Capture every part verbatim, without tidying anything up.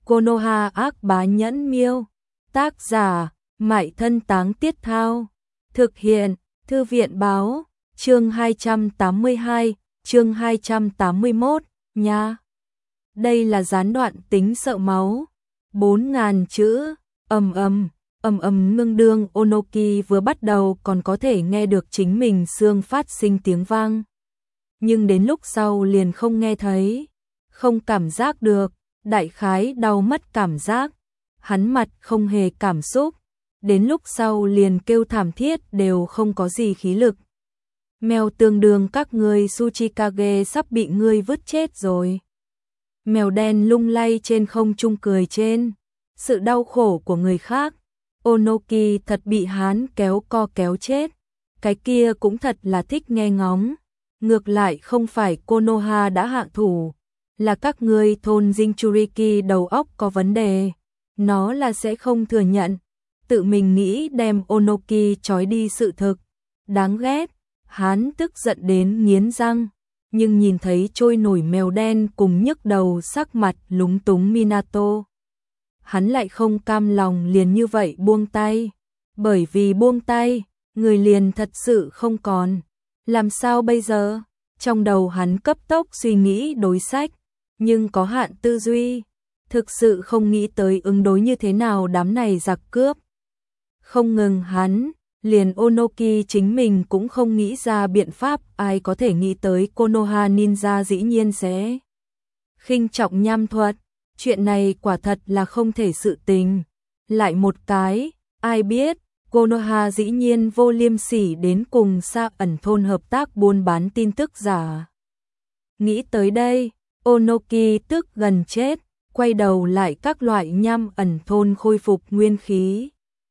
Konoha ác bá nhẫn miêu. Tác giả, Mại Thân Táng Tiết Thao. Thực hiện, Thư viện báo, chương hai trăm tám mươi hai, chương hai trăm tám mươi mốt, nha. Đây là gián đoạn tính sợ máu. bốn ngàn chữ, ầm ầm, ầm ầm ngưng đương Onoki vừa bắt đầu còn có thể nghe được chính mình xương phát sinh tiếng vang. Nhưng đến lúc sau liền không nghe thấy, không cảm giác được, đại khái đau mất cảm giác. Hắn mặt không hề cảm xúc, đến lúc sau liền kêu thảm thiết đều không có gì khí lực. Mèo tương đương các ngươi Tsuchikage sắp bị ngươi vứt chết rồi. Mèo đen lung lay trên không trung cười trên sự đau khổ của người khác. Onoki thật bị hắn kéo co kéo chết. Cái kia cũng thật là thích nghe ngóng. Ngược lại không phải Konoha đã hạ thủ, là các ngươi thôn Jinchuriki đầu óc có vấn đề. Nó là sẽ không thừa nhận, tự mình nghĩ đem Onoki trói đi sự thực. Đáng ghét, hắn tức giận đến nghiến răng, nhưng nhìn thấy trôi nổi mèo đen cùng nhức đầu sắc mặt lúng túng Minato. Hắn lại không cam lòng liền như vậy buông tay, bởi vì buông tay, người liền thật sự không còn. Làm sao bây giờ? Trong đầu hắn cấp tốc suy nghĩ đối sách, nhưng có hạn tư duy, thực sự không nghĩ tới ứng đối như thế nào đám này giặc cướp. Không ngừng hắn, liền Onoki chính mình cũng không nghĩ ra biện pháp, ai có thể nghĩ tới Konoha ninja dĩ nhiên sẽ khinh trọng nham thuật, chuyện này quả thật là không thể sự tình. Lại một cái, ai biết, Konoha dĩ nhiên vô liêm sỉ đến cùng Sa ẩn thôn hợp tác buôn bán tin tức giả. Nghĩ tới đây, Onoki tức gần chết, quay đầu lại các loại nham ẩn thôn khôi phục nguyên khí.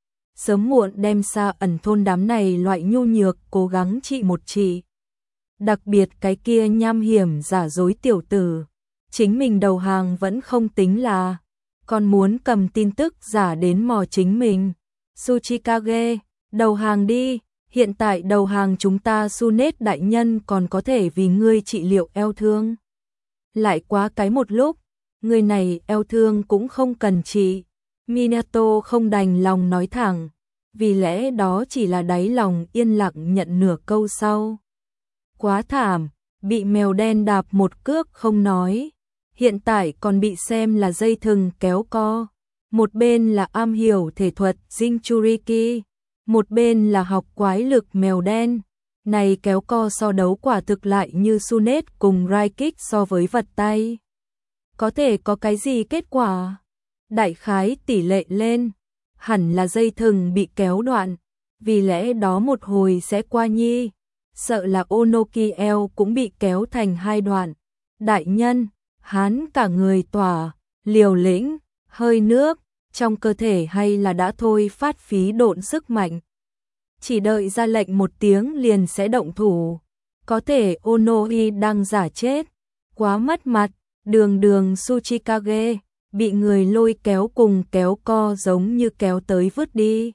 Sớm muộn đem Sa ẩn thôn đám này loại nhu nhược cố gắng trị một trị. Đặc biệt cái kia nham hiểm giả dối tiểu tử, chính mình đầu hàng vẫn không tính là, còn muốn cầm tin tức giả đến mò chính mình. Tsuchikage, đầu hàng đi, hiện tại đầu hàng chúng ta Sunet đại nhân còn có thể vì ngươi trị liệu eo thương. Lại quá cái một lúc, người này eo thương cũng không cần trị. Minato không đành lòng nói thẳng, vì lẽ đó chỉ là đáy lòng yên lặng nhận nửa câu sau. Quá thảm, bị mèo đen đạp một cước không nói, hiện tại còn bị xem là dây thừng kéo co. Một bên là am hiểu thể thuật Jinchuriki, một bên là học quái lực mèo đen. Này kéo co so đấu quả thực lại như Sunet cùng Raikik so với vật tay. Có thể có cái gì kết quả? Đại khái tỷ lệ lên, hẳn là dây thừng bị kéo đoạn, vì lẽ đó một hồi sẽ qua nhi. Sợ là Onoki eo cũng bị kéo thành hai đoạn. Đại nhân, hắn cả người tỏa, liều lĩnh, hơi nước, trong cơ thể hay là đã thôi phát phí độn sức mạnh. Chỉ đợi ra lệnh một tiếng liền sẽ động thủ. Có thể Onohi đang giả chết, quá mất mặt, đường đường Tsuchikage, bị người lôi kéo cùng kéo co giống như kéo tới vứt đi.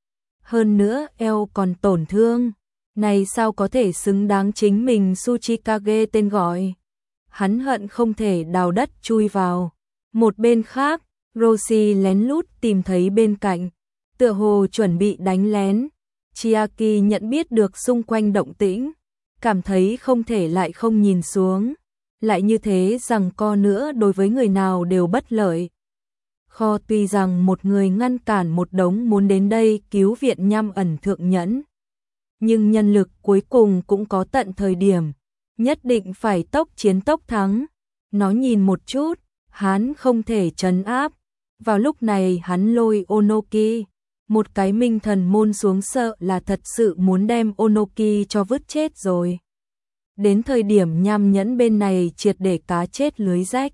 Hơn nữa eo còn tổn thương, này sao có thể xứng đáng chính mình Tsuchikage tên gọi. Hắn hận không thể đào đất chui vào. Một bên khác, Roshi lén lút tìm thấy bên cạnh, tựa hồ chuẩn bị đánh lén. Chiaki nhận biết được xung quanh động tĩnh, cảm thấy không thể lại không nhìn xuống, lại như thế rằng co nữa đối với người nào đều bất lợi. Kho tuy rằng một người ngăn cản một đống muốn đến đây cứu viện nham ẩn thượng nhẫn, nhưng nhân lực cuối cùng cũng có tận thời điểm, nhất định phải tốc chiến tốc thắng. Nó nhìn một chút, hắn không thể trấn áp. Vào lúc này hắn lôi Onoki, một cái minh thần môn xuống, sợ là thật sự muốn đem Onoki cho vứt chết rồi. Đến thời điểm nham nhẫn bên này triệt để cá chết lưới rách.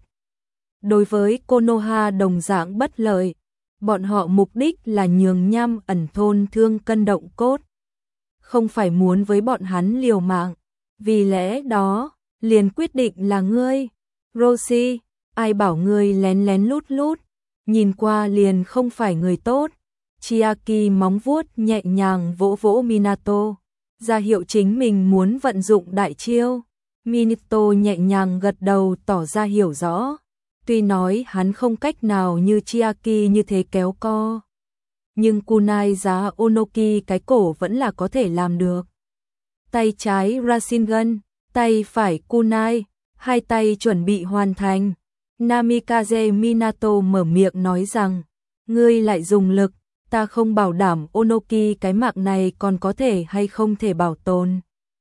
Đối với Konoha đồng dạng bất lợi, bọn họ mục đích là nhường nham ẩn thôn thương cân động cốt, không phải muốn với bọn hắn liều mạng. Vì lẽ đó, liền quyết định là ngươi. Roshi, ai bảo ngươi lén lén lút lút, nhìn qua liền không phải người tốt. Chiaki móng vuốt nhẹ nhàng vỗ vỗ Minato, ra hiệu chính mình muốn vận dụng đại chiêu. Minato nhẹ nhàng gật đầu tỏ ra hiểu rõ. Tuy nói hắn không cách nào như Chiaki như thế kéo co, nhưng kunai giá Onoki cái cổ vẫn là có thể làm được. Tay trái Rasengan, tay phải kunai, hai tay chuẩn bị hoàn thành. Namikaze Minato mở miệng nói rằng, ngươi lại dùng lực, ta không bảo đảm Onoki cái mạng này còn có thể hay không thể bảo tồn.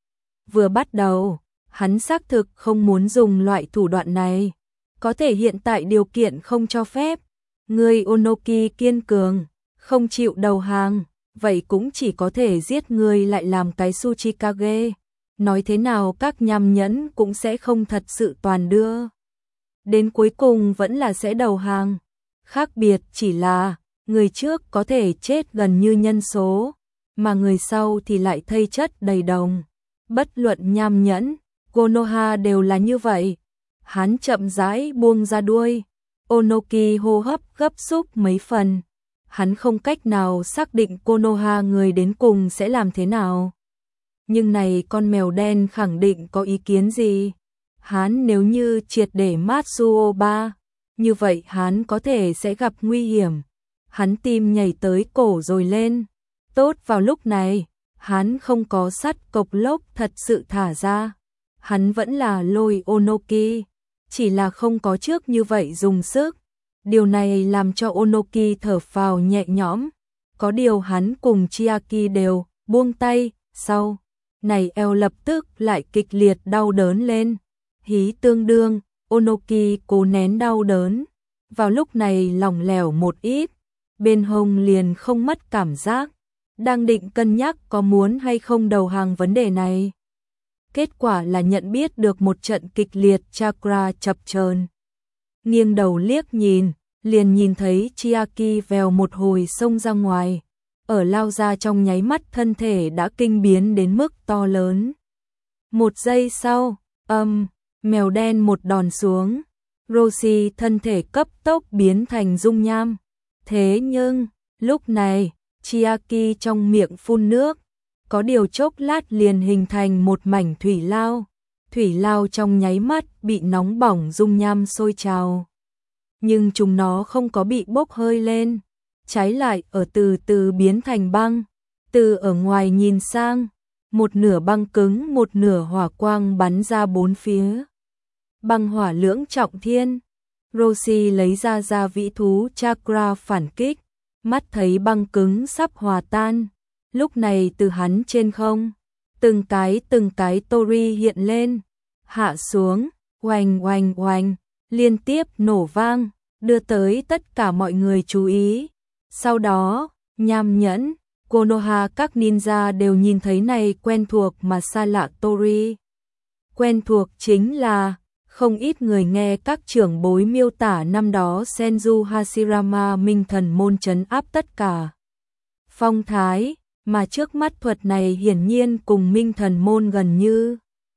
Vừa bắt đầu, hắn xác thực không muốn dùng loại thủ đoạn này, có thể hiện tại điều kiện không cho phép. Ngươi Onoki kiên cường, không chịu đầu hàng, vậy cũng chỉ có thể giết ngươi lại làm cái Tsuchikage. Nói thế nào các nham nhẫn cũng sẽ không thật sự toàn đưa. Đến cuối cùng vẫn là sẽ đầu hàng. Khác biệt chỉ là, người trước có thể chết gần như nhân số, mà người sau thì lại thây chất đầy đồng. Bất luận nham nhẫn, Konoha đều là như vậy. Hắn chậm rãi buông ra đuôi. Onoki hô hấp gấp rút mấy phần. Hắn không cách nào xác định Konoha người đến cùng sẽ làm thế nào. Nhưng này con mèo đen khẳng định có ý kiến gì? Hắn nếu như triệt để Matsuoba, như vậy hắn có thể sẽ gặp nguy hiểm. Hắn tim nhảy tới cổ rồi lên. Tốt vào lúc này, hắn không có sắt cộc lốc thật sự thả ra. Hắn vẫn là lôi Onoki, chỉ là không có trước như vậy dùng sức. Điều này làm cho Onoki thở phào nhẹ nhõm. Có điều hắn cùng Chiaki đều buông tay, sau này eo lập tức lại kịch liệt đau đớn lên. Hí tương đương, Onoki cố nén đau đớn. Vào lúc này lỏng lẻo một ít, bên hông liền không mất cảm giác. Đang định cân nhắc có muốn hay không đầu hàng vấn đề này. Kết quả là nhận biết được một trận kịch liệt chakra chập chờn. Nghiêng đầu liếc nhìn, liền nhìn thấy Chiaki vèo một hồi xông ra ngoài. Ở lao ra trong nháy mắt thân thể đã kinh biến đến mức to lớn. Một giây sau, âm, mèo đen một đòn xuống. Roshi thân thể cấp tốc biến thành dung nham. Thế nhưng, lúc này, Chiaki trong miệng phun nước. Có điều chốc lát liền hình thành một mảnh thủy lao. Thủy lao trong nháy mắt bị nóng bỏng dung nham sôi trào. Nhưng chúng nó không có bị bốc hơi lên. Trái lại ở từ từ biến thành băng. Từ ở ngoài nhìn sang, một nửa băng cứng một nửa hỏa quang bắn ra bốn phía. Băng hỏa lưỡng trọng thiên. Roshi lấy ra ra vĩ thú chakra phản kích. Mắt thấy băng cứng sắp hòa tan. Lúc này từ hắn trên không, từng cái từng cái tori hiện lên, hạ xuống, oanh oanh oanh, liên tiếp nổ vang, đưa tới tất cả mọi người chú ý. Sau đó, nham nhẫn, Konoha các ninja đều nhìn thấy này quen thuộc mà xa lạ tori. Quen thuộc chính là, không ít người nghe các trưởng bối miêu tả năm đó Senju Hashirama minh thần môn trấn áp tất cả. Phong thái, mà trước mắt thuật này hiển nhiên cùng minh thần môn gần như.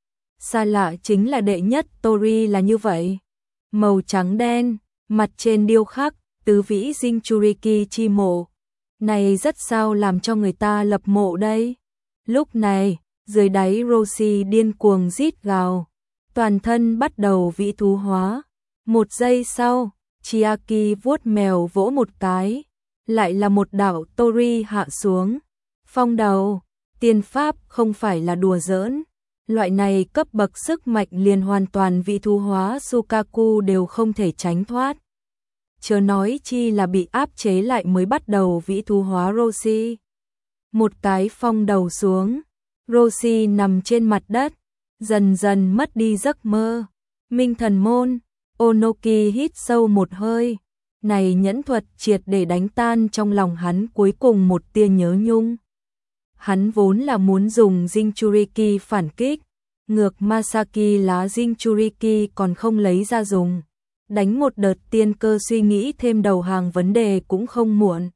Xa lạ chính là đệ nhất tori là như vậy. Màu trắng đen, mặt trên điêu khắc, tứ vĩ Jinchuriki chi mộ. Này rất sao làm cho người ta lập mộ đây. Lúc này, dưới đáy Roshi điên cuồng rít gào. Toàn thân bắt đầu vĩ thú hóa. Một giây sau, Chiaki vuốt mèo vỗ một cái. Lại là một đạo tori hạ xuống. Phong đầu, tiên pháp không phải là đùa giỡn. Loại này cấp bậc sức mạnh liền hoàn toàn vị thu hóa Sukaku đều không thể tránh thoát. Chớ nói chi là bị áp chế lại mới bắt đầu vĩ thu hóa Roshi. Một cái phong đầu xuống, Roshi nằm trên mặt đất, dần dần mất đi giấc mơ. Minh thần môn, Onoki hít sâu một hơi. Này nhẫn thuật triệt để đánh tan trong lòng hắn cuối cùng một tia nhớ nhung. Hắn vốn là muốn dùng Jinchuriki phản kích, ngược Masaki lá Jinchuriki còn không lấy ra dùng. Đánh một đợt tiên cơ suy nghĩ thêm đầu hàng vấn đề cũng không muộn.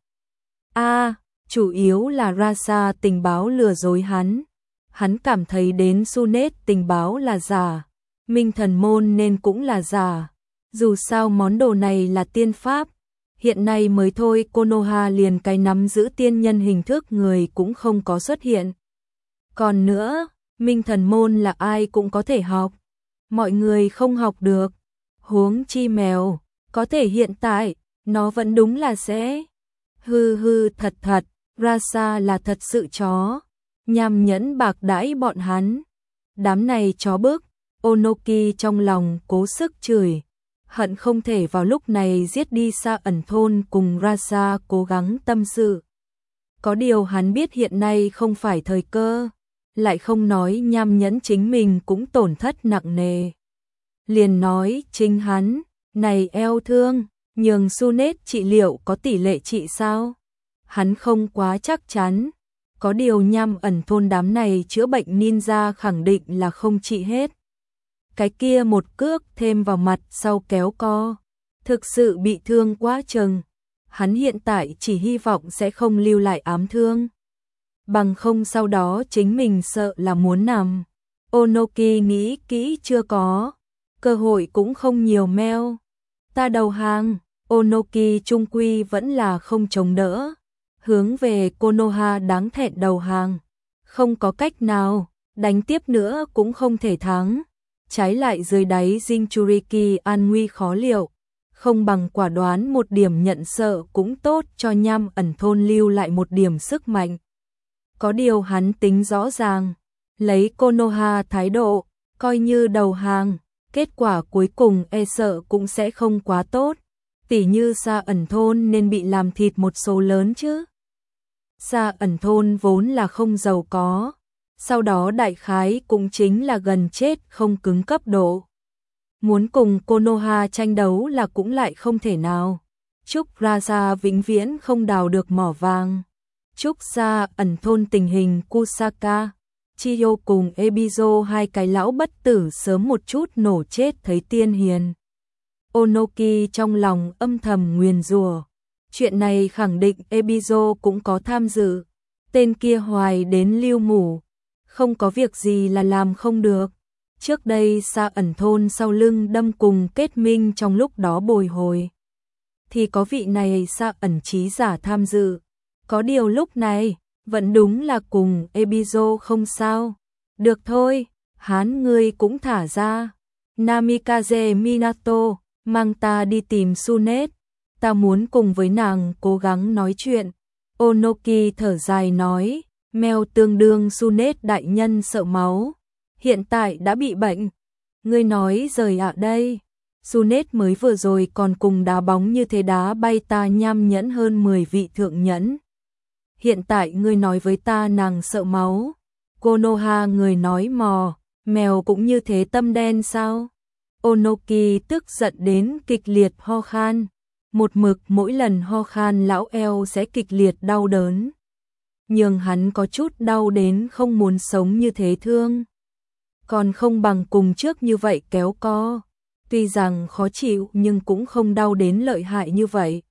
A, à, chủ yếu là Rasa tình báo lừa dối hắn. Hắn cảm thấy đến Sunet tình báo là giả, Minh thần môn nên cũng là giả. Dù sao món đồ này là tiên pháp. Hiện nay mới thôi Konoha liền cái nắm giữ tiên nhân hình thức người cũng không có xuất hiện. Còn nữa, minh thần môn là ai cũng có thể học. Mọi người không học được. Huống chi mèo, có thể hiện tại, nó vẫn đúng là sẽ. Hư hư thật thật, Rasa là thật sự chó. Nham nhẫn bạc đãi bọn hắn. Đám này chó bức, Onoki trong lòng cố sức chửi. Hận không thể vào lúc này giết đi Sa Ẩn Thôn cùng Rasa cố gắng tâm sự. Có điều hắn biết hiện nay không phải thời cơ, lại không nói nham nhẫn chính mình cũng tổn thất nặng nề. Liền nói chính hắn, này eo thương, nhường Sunet trị liệu có tỷ lệ trị sao? Hắn không quá chắc chắn, có điều nham ẩn thôn đám này chữa bệnh ninja khẳng định là không trị hết. Cái kia một cước thêm vào mặt sau kéo co, thực sự bị thương quá chừng. Hắn hiện tại chỉ hy vọng sẽ không lưu lại ám thương. Bằng không sau đó chính mình sợ là muốn nằm. Onoki nghĩ kỹ chưa có, cơ hội cũng không nhiều meo. Ta đầu hàng, Onoki trung quy vẫn là không chống đỡ. Hướng về Konoha đáng thẹn đầu hàng. Không có cách nào, đánh tiếp nữa cũng không thể thắng. Trái lại dưới đáy Jinchuriki an nguy khó liệu. Không bằng quả đoán một điểm nhận sợ cũng tốt cho nham ẩn thôn lưu lại một điểm sức mạnh. Có điều hắn tính rõ ràng, lấy Konoha thái độ, coi như đầu hàng, kết quả cuối cùng e sợ cũng sẽ không quá tốt. Tỉ như Sa Ẩn Thôn nên bị làm thịt một số lớn chứ. Sa Ẩn Thôn vốn là không giàu có, sau đó đại khái cũng chính là gần chết không cứng cấp độ. Muốn cùng Konoha tranh đấu là cũng lại không thể nào. Chúc Rasa vĩnh viễn không đào được mỏ vàng. Chúc Sa Ẩn Thôn tình hình Kusaka, Chiyo cùng Ebizo hai cái lão bất tử sớm một chút nổ chết thấy tiên hiền. Onoki trong lòng âm thầm nguyền rủa. Chuyện này khẳng định Ebizo cũng có tham dự. Tên kia hoài đến lưu mủ, không có việc gì là làm không được. Trước đây Sa Ẩn Thôn sau lưng đâm cùng kết minh trong lúc đó bồi hồi. Thì có vị này Sa Ẩn trí giả tham dự. Có điều lúc này, vẫn đúng là cùng Ebizo không sao. Được thôi, hán ngươi cũng thả ra. Namikaze Minato, mang ta đi tìm Sunet. Ta muốn cùng với nàng cố gắng nói chuyện. Onoki thở dài nói, mèo tương đương Sunet đại nhân sợ máu. Hiện tại đã bị bệnh. Ngươi nói rời ạ đây. Sunet mới vừa rồi còn cùng đá bóng như thế đá bay ta nham nhẫn hơn mười vị thượng nhẫn. Hiện tại ngươi nói với ta nàng sợ máu. Konoha người nói mò, mèo cũng như thế tâm đen sao? Onoki tức giận đến kịch liệt ho khan. Một mực mỗi lần ho khan lão eo sẽ kịch liệt đau đớn. Nhưng hắn có chút đau đến không muốn sống như thế thương. Còn không bằng cùng trước như vậy kéo co. Tuy rằng khó chịu nhưng cũng không đau đến lợi hại như vậy.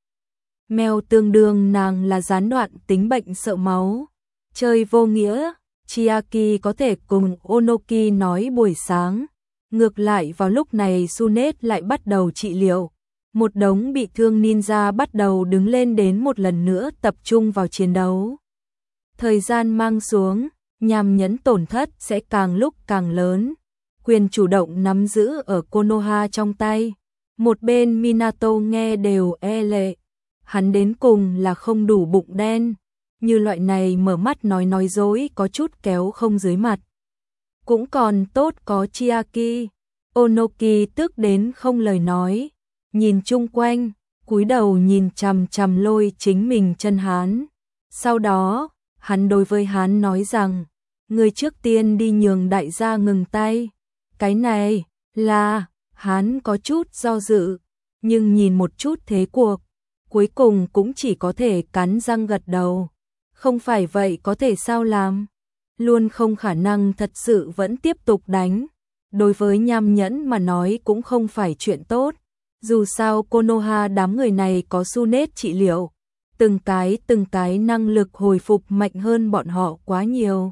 Mèo tương đương nàng là gián đoạn tính bệnh sợ máu. Chơi vô nghĩa, Chiaki có thể cùng Onoki nói buổi sáng. Ngược lại vào lúc này Sunet lại bắt đầu trị liệu. Một đống bị thương ninja bắt đầu đứng lên đến một lần nữa tập trung vào chiến đấu. Thời gian mang xuống, nham nhẫn tổn thất sẽ càng lúc càng lớn. Quyền chủ động nắm giữ ở Konoha trong tay. Một bên Minato nghe đều e lệ. Hắn đến cùng là không đủ bụng đen. Như loại này mở mắt nói nói dối có chút kéo không dưới mặt. Cũng còn tốt có Chiaki. Onoki tức đến không lời nói. Nhìn chung quanh, cúi đầu nhìn chằm chằm lôi chính mình chân hắn. Sau đó, hắn đối với hắn nói rằng, người trước tiên đi nhường đại gia ngừng tay. Cái này là, hắn có chút do dự, nhưng nhìn một chút thế cuộc, cuối cùng cũng chỉ có thể cắn răng gật đầu. Không phải vậy có thể sao làm? Luôn không khả năng thật sự vẫn tiếp tục đánh. Đối với nham nhẫn mà nói cũng không phải chuyện tốt. Dù sao Konoha đám người này có Sunet trị liệu. Từng cái từng cái năng lực hồi phục mạnh hơn bọn họ quá nhiều.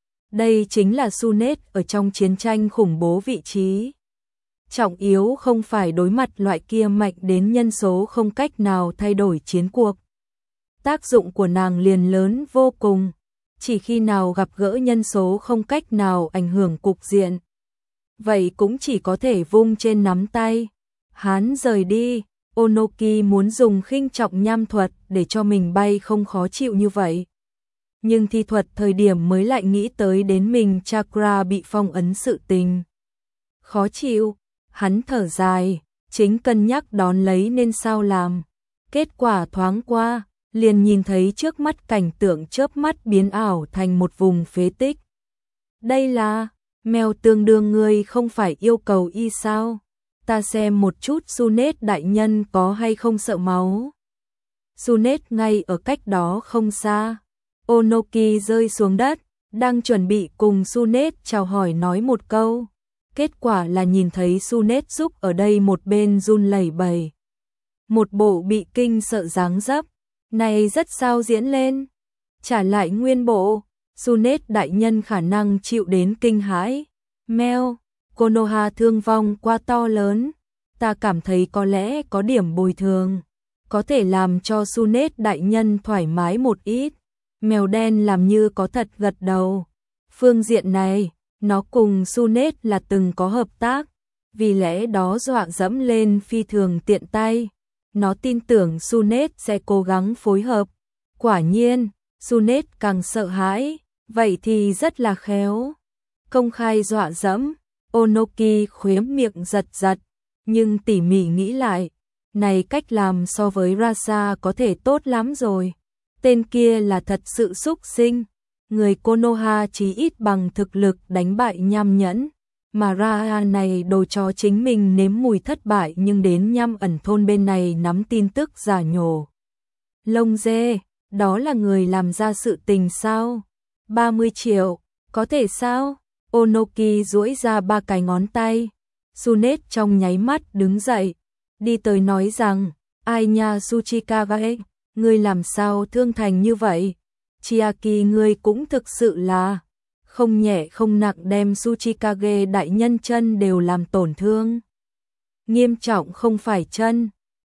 Đây chính là Sunet ở trong chiến tranh khủng bố vị trí. Trọng yếu không phải đối mặt loại kia mạnh đến nhân số không cách nào thay đổi chiến cuộc. Tác dụng của nàng liền lớn vô cùng. Chỉ khi nào gặp gỡ nhân số không cách nào ảnh hưởng cục diện. Vậy cũng chỉ có thể vung trên nắm tay. Hắn rời đi, Onoki muốn dùng khinh trọng nham thuật để cho mình bay không khó chịu như vậy. Nhưng thi thuật thời điểm mới lại nghĩ tới đến mình chakra bị phong ấn sự tình. Khó chịu, hắn thở dài, chính cân nhắc đón lấy nên sao làm. Kết quả thoáng qua, liền nhìn thấy trước mắt cảnh tượng chớp mắt biến ảo thành một vùng phế tích. Đây là, mèo tương đương người không phải yêu cầu y sao? Ta xem một chút Sunet đại nhân có hay không sợ máu. Sunet ngay ở cách đó không xa. Onoki rơi xuống đất, đang chuẩn bị cùng Sunet chào hỏi nói một câu. Kết quả là nhìn thấy Sunet giúp ở đây một bên run lẩy bẩy. Một bộ bị kinh sợ dáng dấp, này rất sao diễn lên. Trả lại nguyên bộ, Sunet đại nhân khả năng chịu đến kinh hãi. Mèo, Konoha thương vong quá to lớn, ta cảm thấy có lẽ có điểm bồi thường, có thể làm cho Sunet đại nhân thoải mái một ít. Mèo đen làm như có thật gật đầu. Phương diện này, nó cùng Sunet là từng có hợp tác, vì lẽ đó dọa dẫm lên phi thường tiện tay. Nó tin tưởng Sunet sẽ cố gắng phối hợp. Quả nhiên, Sunet càng sợ hãi, vậy thì rất là khéo. Công khai dọa dẫm, Onoki khóe miệng giật giật, nhưng tỉ mỉ nghĩ lại, này cách làm so với Rasa có thể tốt lắm rồi. Tên kia là thật sự xúc sinh, người Konoha chí ít bằng thực lực đánh bại nham nhẫn, mà Ra này đồ cho chính mình nếm mùi thất bại nhưng đến nham ẩn thôn bên này nắm tin tức giả nhổ. Lông dê, đó là người làm ra sự tình sao? ba mươi triệu, có thể sao? Onoki duỗi ra ba cái ngón tay. Sunet trong nháy mắt đứng dậy, đi tới nói rằng, ai nha Tsuchikage, ngươi làm sao thương thành như vậy? Chiaki ngươi cũng thực sự là không nhẹ không nặng đem Tsuchikage đại nhân chân đều làm tổn thương. Nghiêm trọng không phải chân.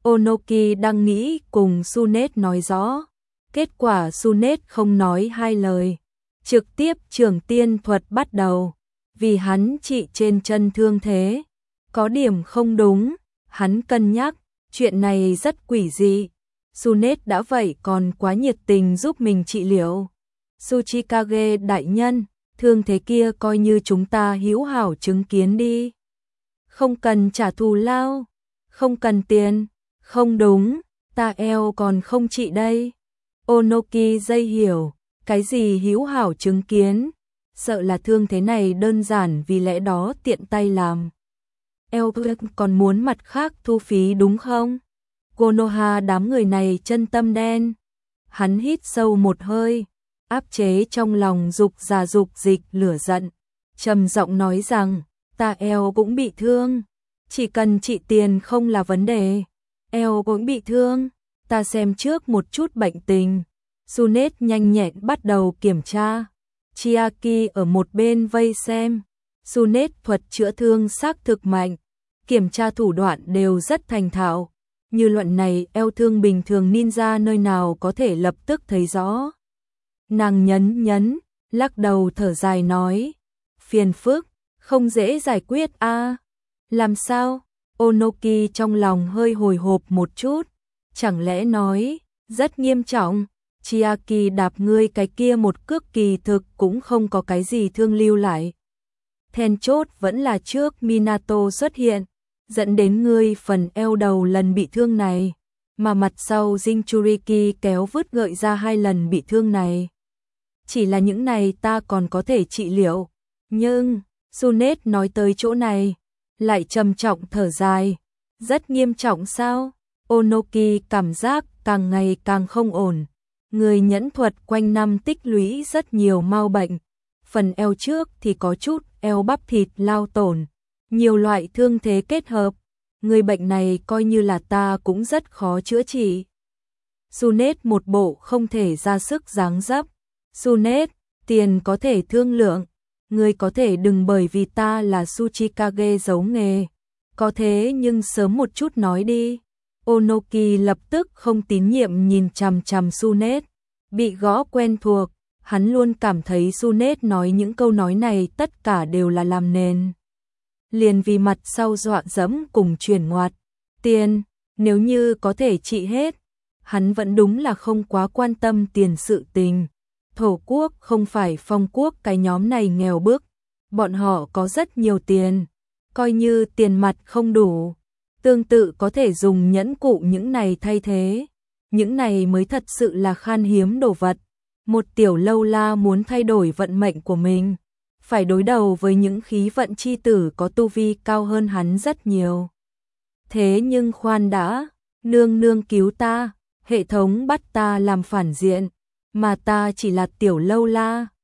Onoki đang nghĩ cùng Sunet nói rõ. Kết quả Sunet không nói hai lời. Trực tiếp trường tiên thuật bắt đầu. Vì hắn trị trên chân thương thế. Có điểm không đúng. Hắn cân nhắc. Chuyện này rất quỷ dị. Sunet đã vậy còn quá nhiệt tình giúp mình trị liệu. Tsuchikage đại nhân, thương thế kia coi như chúng ta hữu hảo chứng kiến đi. Không cần trả thù lao, không cần tiền, không đúng, ta eo còn không trị đây. Onoki dây hiểu, cái gì hữu hảo chứng kiến, sợ là thương thế này đơn giản vì lẽ đó tiện tay làm. Eo còn muốn mặt khác thu phí đúng không? Konoha đám người này chân tâm đen. Hắn hít sâu một hơi, áp chế trong lòng dục già dục dịch lửa giận, trầm giọng nói rằng, ta eo cũng bị thương, chỉ cần trị tiền không là vấn đề. Eo cũng bị thương, ta xem trước một chút bệnh tình. Sunet nhanh nhẹn bắt đầu kiểm tra. Chiaki ở một bên vây xem. Sunet thuật chữa thương xác thực mạnh, kiểm tra thủ đoạn đều rất thành thạo. Như luận này eo thương bình thường ninja nơi nào có thể lập tức thấy rõ. Nàng nhấn nhấn, lắc đầu thở dài nói, phiền phức, không dễ giải quyết a. À? Làm sao? Onoki trong lòng hơi hồi hộp một chút, chẳng lẽ nói, rất nghiêm trọng, Chiaki đạp ngươi cái kia một cước kỳ thực cũng không có cái gì thương lưu lại. Then chốt vẫn là trước Minato xuất hiện, dẫn đến ngươi phần eo đầu lần bị thương này, mà mặt sau Jinchuriki kéo vứt gợi ra hai lần bị thương này. Chỉ là những này ta còn có thể trị liệu, nhưng, Sunet nói tới chỗ này, lại trầm trọng thở dài, rất nghiêm trọng sao? Onoki cảm giác càng ngày càng không ổn, người nhẫn thuật quanh năm tích lũy rất nhiều mau bệnh, phần eo trước thì có chút eo bắp thịt lao tổn, nhiều loại thương thế kết hợp, người bệnh này coi như là ta cũng rất khó chữa trị. Sunet một bộ không thể ra sức dáng dấp. Sunet, tiền có thể thương lượng, người có thể đừng bởi vì ta là Tsuchikage giấu nghề, có thế nhưng sớm một chút nói đi. Onoki lập tức không tín nhiệm nhìn chằm chằm Sunet, bị gõ quen thuộc, hắn luôn cảm thấy Sunet nói những câu nói này tất cả đều là làm nền. Liền vì mặt sau dọa dẫm cùng chuyển ngoặt, tiền, nếu như có thể trị hết, hắn vẫn đúng là không quá quan tâm tiền sự tình. Thổ quốc không phải Phong quốc, cái nhóm này nghèo bức, bọn họ có rất nhiều tiền, coi như tiền mặt không đủ, tương tự có thể dùng nhẫn cụ những này thay thế. Những này mới thật sự là khan hiếm đồ vật. Một tiểu lâu la muốn thay đổi vận mệnh của mình, phải đối đầu với những khí vận chi tử có tu vi cao hơn hắn rất nhiều. Thế nhưng khoan đã, nương nương cứu ta, hệ thống bắt ta làm phản diện, mà ta chỉ là tiểu lâu la,